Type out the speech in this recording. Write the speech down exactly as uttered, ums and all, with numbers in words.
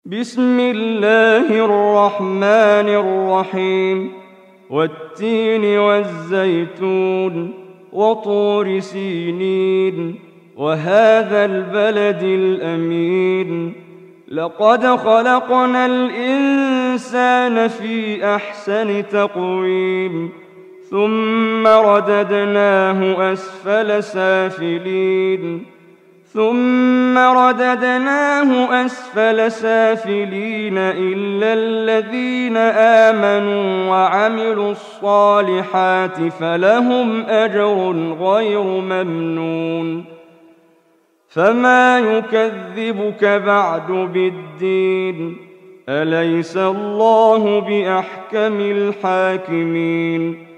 بسم الله الرحمن الرحيم والتين والزيتون وطور سينين وهذا البلد الأمين لقد خلقنا الإنسان في أحسن تقويم ثم رددناه أسفل سافلين ثم رددناه أسفل سافلين إلا الذين آمنوا وعملوا الصالحات فلهم أجر غير ممنون فما يكذبك بعد بالدين أليس الله بأحكم الحاكمين